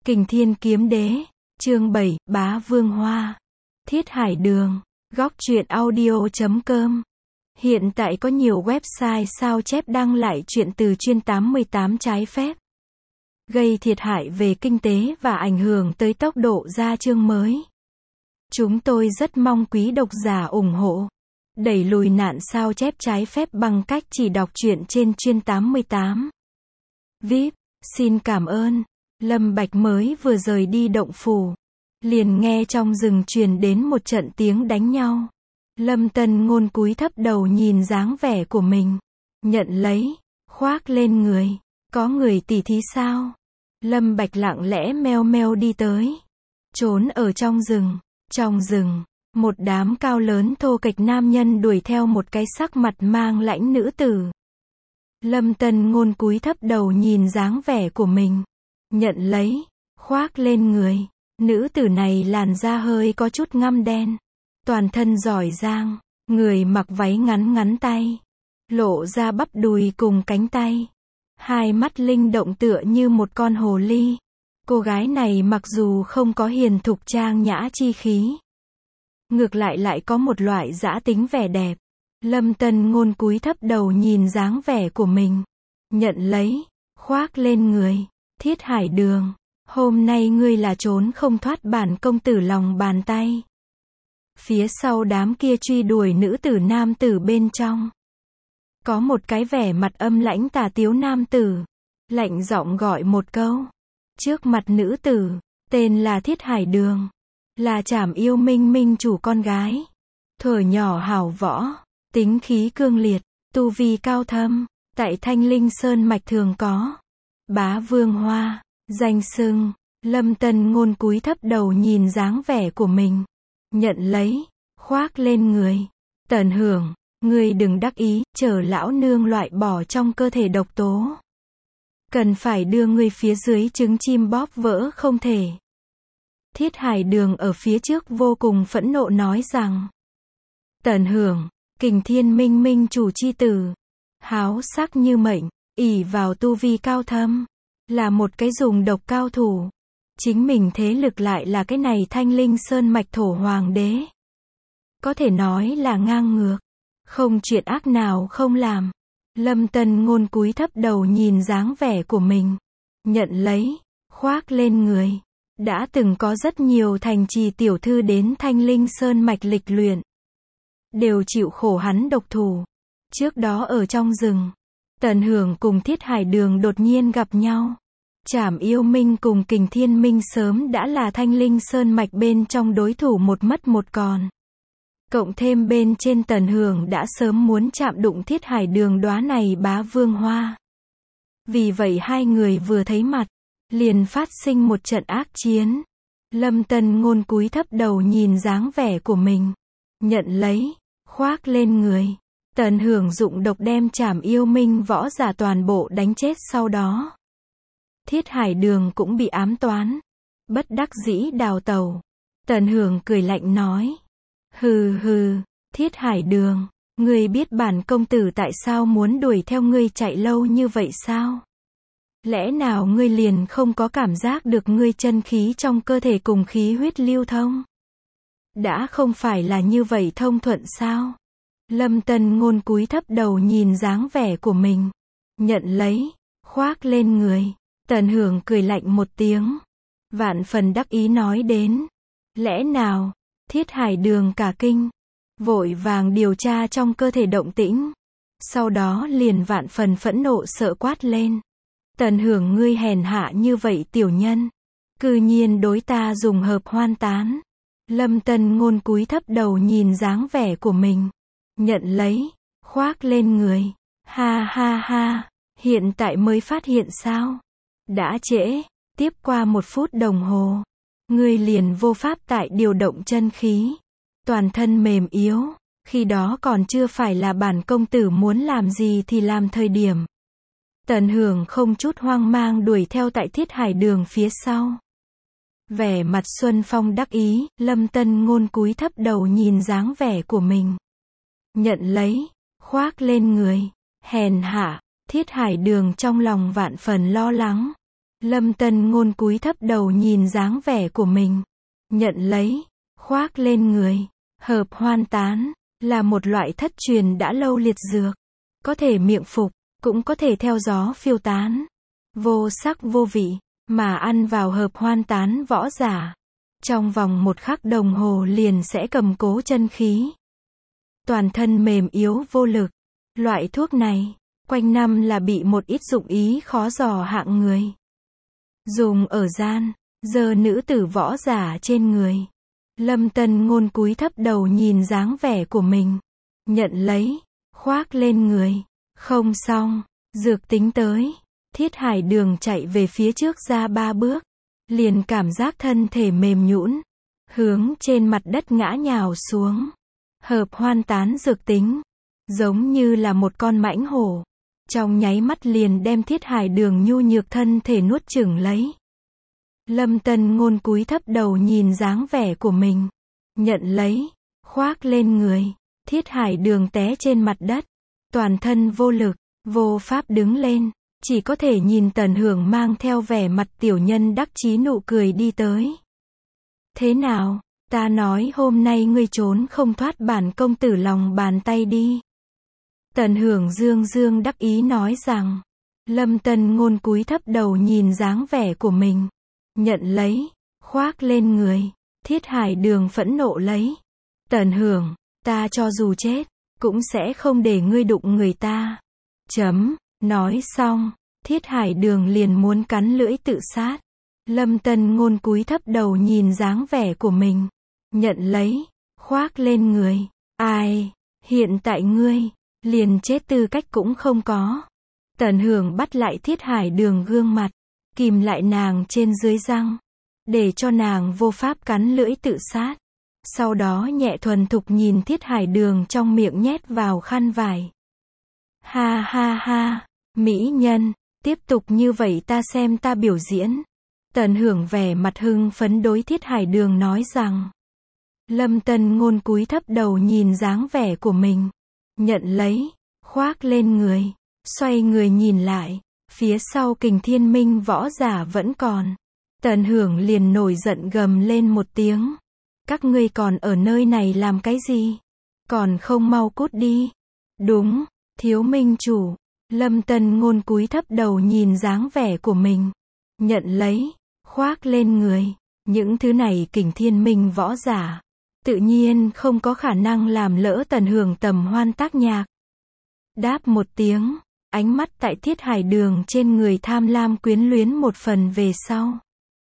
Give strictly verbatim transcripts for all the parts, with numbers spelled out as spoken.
Kình Thiên Kiếm Đế, chương bảy, Bá Vương Hoa. Thiết Hải Đường, góc truyện audio chấm com. Hiện tại có nhiều website sao chép đăng lại truyện từ chuyên tám mươi tám trái phép, gây thiệt hại về kinh tế và ảnh hưởng tới tốc độ ra chương mới. Chúng tôi rất mong quý độc giả ủng hộ, đẩy lùi nạn sao chép trái phép bằng cách chỉ đọc truyện trên chuyên tám mươi tám. vê i pê, xin cảm ơn. Lâm Bạch mới vừa rời đi động phủ, liền nghe trong rừng truyền đến một trận tiếng đánh nhau. Lâm Tân Ngôn cúi thấp đầu nhìn dáng vẻ của mình, nhận lấy, khoác lên người. Có người tỉ thí sao? Lâm Bạch lặng lẽ meo meo đi tới, trốn ở trong rừng. Trong rừng, một đám cao lớn thô kệch nam nhân đuổi theo một cái sắc mặt mang lãnh nữ tử. Lâm Tân Ngôn cúi thấp đầu nhìn dáng vẻ của mình, nhận lấy, khoác lên người. Nữ tử này làn da hơi có chút ngăm đen, toàn thân giỏi giang, người mặc váy ngắn ngắn tay, lộ ra bắp đùi cùng cánh tay, hai mắt linh động tựa như một con hồ ly. Cô gái này mặc dù không có hiền thục trang nhã chi khí, ngược lại lại có một loại dã tính vẻ đẹp. Lâm Tân Ngôn cúi thấp đầu nhìn dáng vẻ của mình, nhận lấy, khoác lên người. Thiết Hải Đường, hôm nay ngươi là trốn không thoát bản công tử lòng bàn tay. Phía sau đám kia truy đuổi nữ tử nam tử bên trong, có một cái vẻ mặt âm lãnh tà tiếu nam tử, lạnh giọng gọi một câu. Trước mặt nữ tử, tên là Thiết Hải Đường, là Trảm Yêu Minh Minh chủ con gái. Thuở nhỏ hảo võ, tính khí cương liệt, tu vi cao thâm, tại Thanh Linh Sơn mạch thường có. Bá Vương Hoa, danh xưng. Lâm Tân Ngôn cúi thấp đầu nhìn dáng vẻ của mình, nhận lấy, khoác lên người. Tần Hưởng, ngươi đừng đắc ý, chờ lão nương loại bỏ trong cơ thể độc tố, cần phải đưa ngươi phía dưới trứng chim bóp vỡ không thể. Thiết Hải Đường ở phía trước vô cùng phẫn nộ nói rằng, Tần Hưởng, Kình Thiên Minh Minh chủ chi tử, háo sắc như mệnh, ỷ vào tu vi cao thâm, là một cái dùng độc cao thủ. Chính mình thế lực lại là cái này Thanh Linh Sơn mạch thổ hoàng đế. Có thể nói là ngang ngược, không chuyện ác nào không làm. Lâm Tân Ngôn cúi thấp đầu nhìn dáng vẻ của mình, nhận lấy, khoác lên người. Đã từng có rất nhiều thành trì tiểu thư đến Thanh Linh Sơn mạch lịch luyện, đều chịu khổ hắn độc thủ. Trước đó ở trong rừng, Tần Hưởng cùng Thiết Hải Đường đột nhiên gặp nhau. Trảm Yêu Minh cùng Kình Thiên Minh sớm đã là Thanh Linh Sơn mạch bên trong đối thủ một mất một còn. Cộng thêm bên trên Tần Hưởng đã sớm muốn chạm đụng Thiết Hải Đường đóa này Bá Vương Hoa. Vì vậy hai người vừa thấy mặt, liền phát sinh một trận ác chiến. Lâm Tân Ngôn cúi thấp đầu nhìn dáng vẻ của mình, nhận lấy, khoác lên người. Tần Hưởng dụng độc đem Trảm Yêu Minh võ giả toàn bộ đánh chết sau đó. Thiết Hải Đường cũng bị ám toán, bất đắc dĩ đào tẩu. Tần Hưởng cười lạnh nói, hừ hừ, Thiết Hải Đường, ngươi biết bản công tử tại sao muốn đuổi theo ngươi chạy lâu như vậy sao? Lẽ nào ngươi liền không có cảm giác được ngươi chân khí trong cơ thể cùng khí huyết lưu thông? Đã không phải là như vậy thông thuận sao? Lâm Tân Ngôn cúi thấp đầu nhìn dáng vẻ của mình, nhận lấy, khoác lên người. Tần Hưởng cười lạnh một tiếng, vạn phần đắc ý nói đến, lẽ nào? Thiết Hải Đường cả kinh, vội vàng điều tra trong cơ thể động tĩnh, sau đó liền vạn phần phẫn nộ sợ quát lên, Tần Hưởng ngươi hèn hạ như vậy tiểu nhân, cư nhiên đối ta dùng hợp hoan tán. Lâm Tân Ngôn cúi thấp đầu nhìn dáng vẻ của mình, nhận lấy, khoác lên người. Ha ha ha, hiện tại mới phát hiện sao? Đã trễ. Tiếp qua một phút đồng hồ, ngươi liền vô pháp tại điều động chân khí, toàn thân mềm yếu. Khi đó còn chưa phải là bản công tử muốn làm gì thì làm thời điểm. Tần Hưởng không chút hoang mang đuổi theo tại Thiết Hải Đường phía sau, vẻ mặt xuân phong đắc ý. Lâm Tân Ngôn cúi thấp đầu nhìn dáng vẻ của mình, nhận lấy, khoác lên người. Hèn hạ. Thiết Hải Đường trong lòng vạn phần lo lắng, Lâm Tân Ngôn cúi thấp đầu nhìn dáng vẻ của mình. Nhận lấy, khoác lên người. Hợp hoan tán, là một loại thất truyền đã lâu liệt dược. Có thể miệng phục, cũng có thể theo gió phiêu tán. Vô sắc vô vị, mà ăn vào hợp hoan tán võ giả. Trong vòng một khắc đồng hồ liền sẽ cầm cố chân khí. Toàn thân mềm yếu vô lực. Loại thuốc này, quanh năm là bị một ít dụng ý khó dò hạng người. Dùng ở gian, giờ nữ tử võ giả trên người. Lâm Tân Ngôn cúi thấp đầu nhìn dáng vẻ của mình. Nhận lấy, khoác lên người. Không xong, dược tính tới. Thiết Hải Đường chạy về phía trước ra ba bước. Liền cảm giác thân thể mềm nhũn, hướng trên mặt đất ngã nhào xuống. Hợp hoan tán dược tính, giống như là một con mãnh hổ. Trong nháy mắt liền đem Thiết Hải Đường nhu nhược thân thể nuốt chửng lấy. Lâm Tân Ngôn cúi thấp đầu nhìn dáng vẻ của mình. Nhận lấy, khoác lên người. Thiết Hải Đường té trên mặt đất. Toàn thân vô lực, vô pháp đứng lên. Chỉ có thể nhìn Tần Hưởng mang theo vẻ mặt tiểu nhân đắc chí nụ cười đi tới. Thế nào, ta nói hôm nay ngươi trốn không thoát bản công tử lòng bàn tay đi. Tần Hưởng dương dương đắc ý nói rằng. Lâm Tân Ngôn cúi thấp đầu nhìn dáng vẻ của mình. Nhận lấy, khoác lên người. Thiết Hải Đường phẫn nộ lấy. Tần Hưởng, ta cho dù chết, cũng sẽ không để ngươi đụng người ta. Chấm. Nói xong, Thiết Hải Đường liền muốn cắn lưỡi tự sát. Lâm Tân Ngôn cúi thấp đầu nhìn dáng vẻ của mình. Nhận lấy, khoác lên người. Ai, hiện tại ngươi, liền chết tư cách cũng không có. Tần Hưởng bắt lại Thiết Hải Đường gương mặt, kìm lại nàng trên dưới răng, để cho nàng vô pháp cắn lưỡi tự sát. Sau đó nhẹ thuần thục nhìn Thiết Hải Đường trong miệng nhét vào khăn vải. Ha ha ha, mỹ nhân, tiếp tục như vậy ta xem ta biểu diễn. Tần Hưởng vẻ mặt hưng phấn đối Thiết Hải Đường nói rằng. Lâm Tân Ngôn cúi thấp đầu nhìn dáng vẻ của mình. Nhận lấy, khoác lên người. Xoay người nhìn lại, phía sau Kình Thiên Minh võ giả vẫn còn. Tần Hưởng liền nổi giận gầm lên một tiếng. Các ngươi còn ở nơi này làm cái gì? Còn không mau cút đi. Đúng, thiếu minh chủ. Lâm Tân Ngôn cúi thấp đầu nhìn dáng vẻ của mình. Nhận lấy, khoác lên người. Những thứ này Kình Thiên Minh võ giả, tự nhiên không có khả năng làm lỡ Tần Hưởng tầm hoan tác nhạc. Đáp một tiếng, ánh mắt tại Thiết Hải Đường trên người tham lam quyến luyến một phần về sau.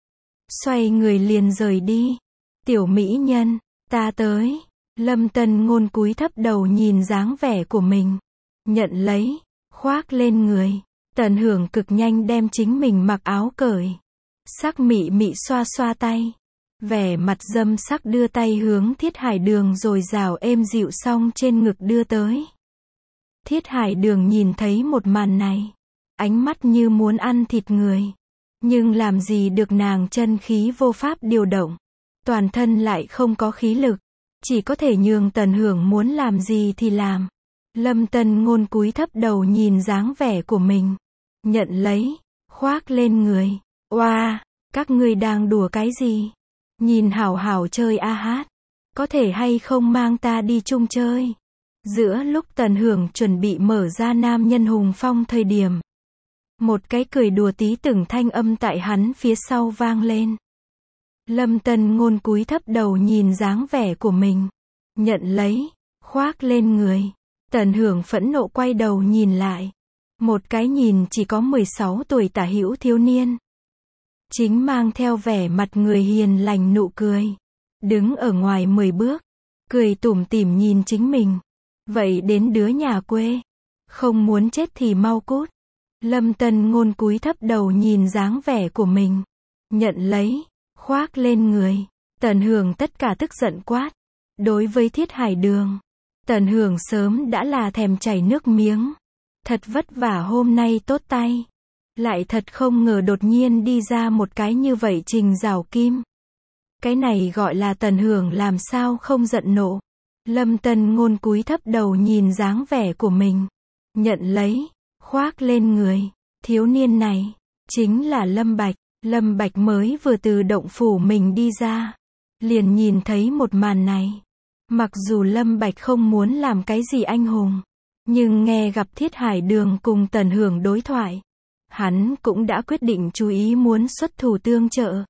Xoay người liền rời đi. Tiểu mỹ nhân, ta tới. Lâm Tân Ngôn cúi thấp đầu nhìn dáng vẻ của mình. Nhận lấy, khoác lên người. Tần Hưởng cực nhanh đem chính mình mặc áo cởi. Sắc mị mị xoa xoa tay. Vẻ mặt dâm sắc đưa tay hướng Thiết Hải Đường rồi rào êm dịu xong trên ngực đưa tới. Thiết Hải Đường nhìn thấy một màn này. Ánh mắt như muốn ăn thịt người. Nhưng làm gì được, nàng chân khí vô pháp điều động. Toàn thân lại không có khí lực. Chỉ có thể nhường Tần Hưởng muốn làm gì thì làm. Lâm Tân Ngôn cúi thấp đầu nhìn dáng vẻ của mình. Nhận lấy, khoác lên người. Oa, wow, các ngươi đang đùa cái gì? Nhìn hảo hảo chơi a hát. Có thể hay không mang ta đi chung chơi? Giữa lúc Tần Hưởng chuẩn bị mở ra nam nhân hùng phong thời điểm. Một cái cười đùa tí từng thanh âm tại hắn phía sau vang lên. Lâm Tân Ngôn cúi thấp đầu nhìn dáng vẻ của mình. Nhận lấy, khoác lên người. Tần Hưởng phẫn nộ quay đầu nhìn lại. Một cái nhìn chỉ có mười sáu tuổi tả hữu thiếu niên. Chính mang theo vẻ mặt người hiền lành nụ cười. Đứng ở ngoài mười bước. Cười tủm tỉm nhìn chính mình. Vậy đến đứa nhà quê. Không muốn chết thì mau cút. Lâm Tân Ngôn cúi thấp đầu nhìn dáng vẻ của mình. Nhận lấy, khoác lên người. Tần Hưởng tất cả tức giận quát. Đối với Thiết Hải Đường, Tần Hưởng sớm đã là thèm chảy nước miếng. Thật vất vả hôm nay tốt tay. Lại thật không ngờ đột nhiên đi ra một cái như vậy Trình Giảo Kim. Cái này gọi là Tần Hưởng làm sao không giận nộ. Lâm Tân Ngôn cúi thấp đầu nhìn dáng vẻ của mình. Nhận lấy, khoác lên người. Thiếu niên này, chính là Lâm Bạch. Lâm Bạch mới vừa từ động phủ mình đi ra, liền nhìn thấy một màn này. Mặc dù Lâm Bạch không muốn làm cái gì anh hùng, nhưng nghe gặp Thiết Hải Đường cùng Tần Hưởng đối thoại, hắn cũng đã quyết định chú ý muốn xuất thủ tương trợ.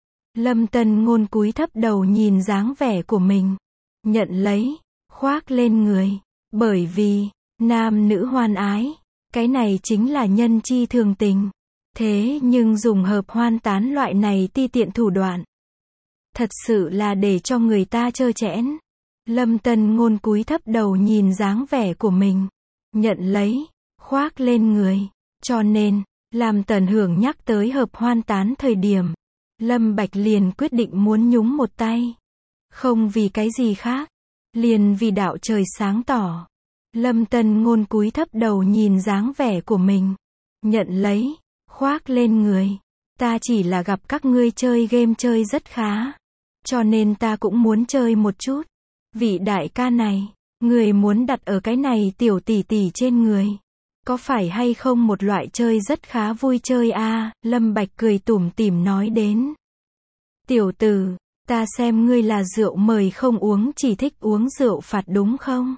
Lâm Tân Ngôn cúi thấp đầu nhìn dáng vẻ của mình, nhận lấy, khoác lên người, bởi vì, nam nữ hoan ái, cái này chính là nhân chi thường tình. Thế nhưng dùng hợp hoan tán loại này ti tiện thủ đoạn, thật sự là để cho người ta trơ trẽn. Lâm Tân Ngôn cúi thấp đầu nhìn dáng vẻ của mình, nhận lấy, khoác lên người, cho nên, làm Tần Hưởng nhắc tới hợp hoan tán thời điểm, Lâm Bạch liền quyết định muốn nhúng một tay. Không vì cái gì khác, liền vì đạo trời sáng tỏ. Lâm Tân Ngôn cúi thấp đầu nhìn dáng vẻ của mình, nhận lấy, khoác lên người. Ta chỉ là gặp các ngươi chơi game chơi rất khá, cho nên ta cũng muốn chơi một chút. Vị đại ca này, người muốn đặt ở cái này tiểu tỷ tỷ trên người, có phải hay không một loại chơi rất khá vui chơi a? À, Lâm Bạch cười tủm tỉm nói đến. Tiểu tử, ta xem ngươi là rượu mời không uống, chỉ thích uống rượu phạt đúng không?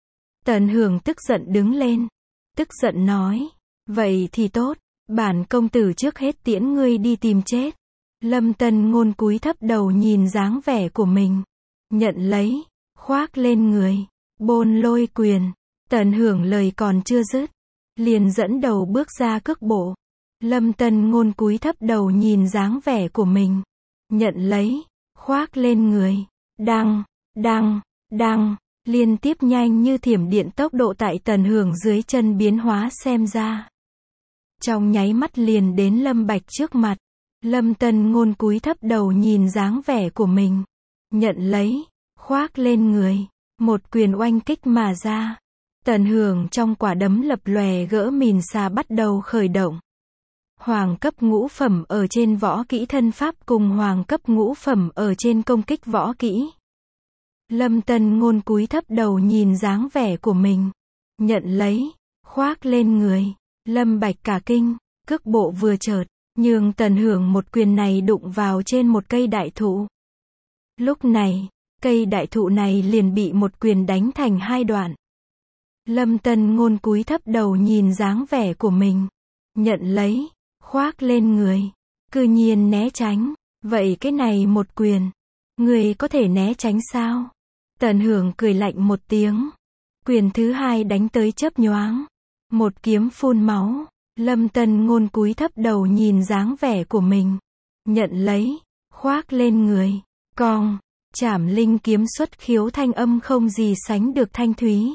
Tần Hưởng tức giận đứng lên, tức giận nói, vậy thì tốt, bản công tử trước hết tiễn ngươi đi tìm chết. Lâm Tân Ngôn cúi thấp đầu nhìn dáng vẻ của mình, nhận lấy, khoác lên người, bôn lôi quyền. Tần Hưởng lời còn chưa dứt, liền dẫn đầu bước ra cước bộ. Lâm Tân Ngôn cúi thấp đầu nhìn dáng vẻ của mình, nhận lấy, khoác lên người, đăng, đăng, đăng, liên tiếp nhanh như thiểm điện tốc độ tại Tần Hưởng dưới chân biến hóa xem ra. Trong nháy mắt liền đến Lâm Bạch trước mặt. Lâm Tân Ngôn cúi thấp đầu nhìn dáng vẻ của mình, nhận lấy, khoác lên người, một quyền oanh kích mà ra. Tần Hưởng trong quả đấm lập lòe gỡ mìn xà bắt đầu khởi động. Hoàng cấp ngũ phẩm ở trên võ kỹ thân pháp cùng hoàng cấp ngũ phẩm ở trên công kích võ kỹ. Lâm Tân Ngôn cúi thấp đầu nhìn dáng vẻ của mình, nhận lấy, khoác lên người. Lâm Bạch cả kinh, cước bộ vừa chợt, nhường Tần Hưởng một quyền này đụng vào trên một cây đại thụ. Lúc này, cây đại thụ này liền bị một quyền đánh thành hai đoạn. Lâm Tân Ngôn cúi thấp đầu nhìn dáng vẻ của mình, nhận lấy, khoác lên người, cư nhiên né tránh. Vậy cái này một quyền, người có thể né tránh sao? Tần Hưởng cười lạnh một tiếng, quyền thứ hai đánh tới chớp nhoáng, một kiếm phun máu. Lâm Tân Ngôn cúi thấp đầu nhìn dáng vẻ của mình, nhận lấy, khoác lên người, cong, Trảm Linh kiếm xuất khiếu thanh âm không gì sánh được thanh thúy.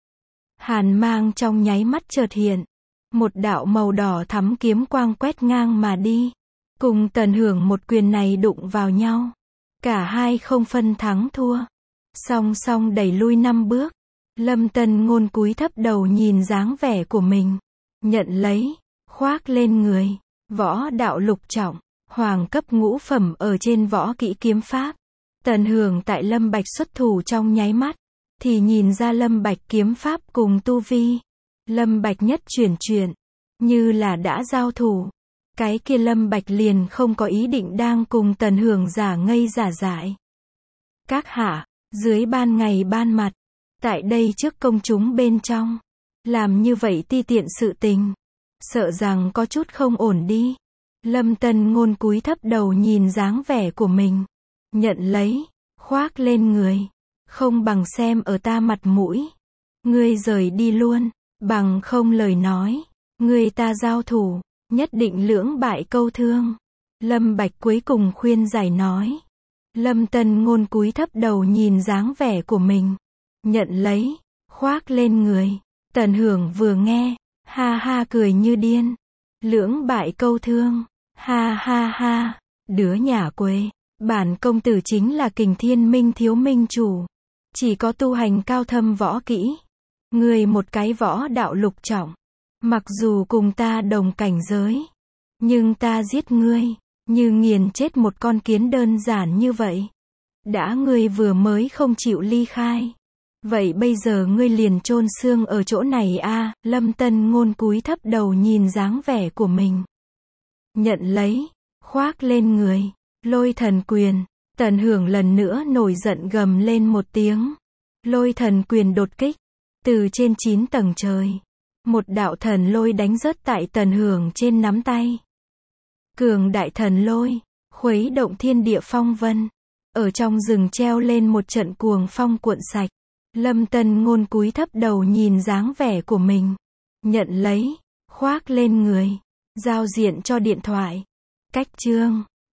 Hàn mang trong nháy mắt chợt hiện, một đạo màu đỏ thắm kiếm quang quét ngang mà đi, cùng Tần Hưởng một quyền này đụng vào nhau, cả hai không phân thắng thua, song song đẩy lui năm bước. Lâm Tân Ngôn cúi thấp đầu nhìn dáng vẻ của mình, nhận lấy, khoác lên người, võ đạo lục trọng, hoàng cấp ngũ phẩm ở trên võ kỹ kiếm pháp. Tần Hưởng tại Lâm Bạch xuất thủ trong nháy mắt, thì nhìn ra Lâm Bạch kiếm pháp cùng tu vi. Lâm Bạch nhất chuyển chuyển, như là đã giao thủ. Cái kia Lâm Bạch liền không có ý định đang cùng Tần Hưởng giả ngây giả dại. Các hạ, dưới ban ngày ban mặt, tại đây trước công chúng bên trong, làm như vậy ti tiện sự tình, sợ rằng có chút không ổn đi. Lâm Tân Ngôn cúi thấp đầu nhìn dáng vẻ của mình, nhận lấy, khoác lên người, không bằng xem ở ta mặt mũi, ngươi rời đi luôn, bằng không lời nói, ngươi ta giao thủ, nhất định lưỡng bại câu thương. Lâm Bạch cuối cùng khuyên giải nói. Lâm Tân Ngôn cúi thấp đầu nhìn dáng vẻ của mình, nhận lấy, khoác lên người. Tần Hưởng vừa nghe, ha ha cười như điên. Lưỡng bại câu thương, ha ha ha, đứa nhà quê, bản công tử chính là Kình Thiên Minh thiếu minh chủ, chỉ có tu hành cao thâm võ kỹ, người một cái võ đạo lục trọng, mặc dù cùng ta đồng cảnh giới, nhưng ta giết ngươi, như nghiền chết một con kiến đơn giản như vậy. Đã ngươi vừa mới không chịu ly khai, vậy bây giờ ngươi liền chôn xương ở chỗ này a. À, Lâm Tân Ngôn cúi thấp đầu nhìn dáng vẻ của mình, nhận lấy, khoác lên người, lôi thần quyền. Tần Hưởng lần nữa nổi giận gầm lên một tiếng. Lôi thần quyền đột kích, từ trên chín tầng trời. Một đạo thần lôi đánh rớt tại Tần Hưởng trên nắm tay. Cường đại thần lôi, khuấy động thiên địa phong vân. Ở trong rừng treo lên một trận cuồng phong cuộn sạch. Lâm Tân Ngôn cúi thấp đầu nhìn dáng vẻ của mình. Nhận lấy, khoác lên người, giao diện cho điện thoại. Cách chương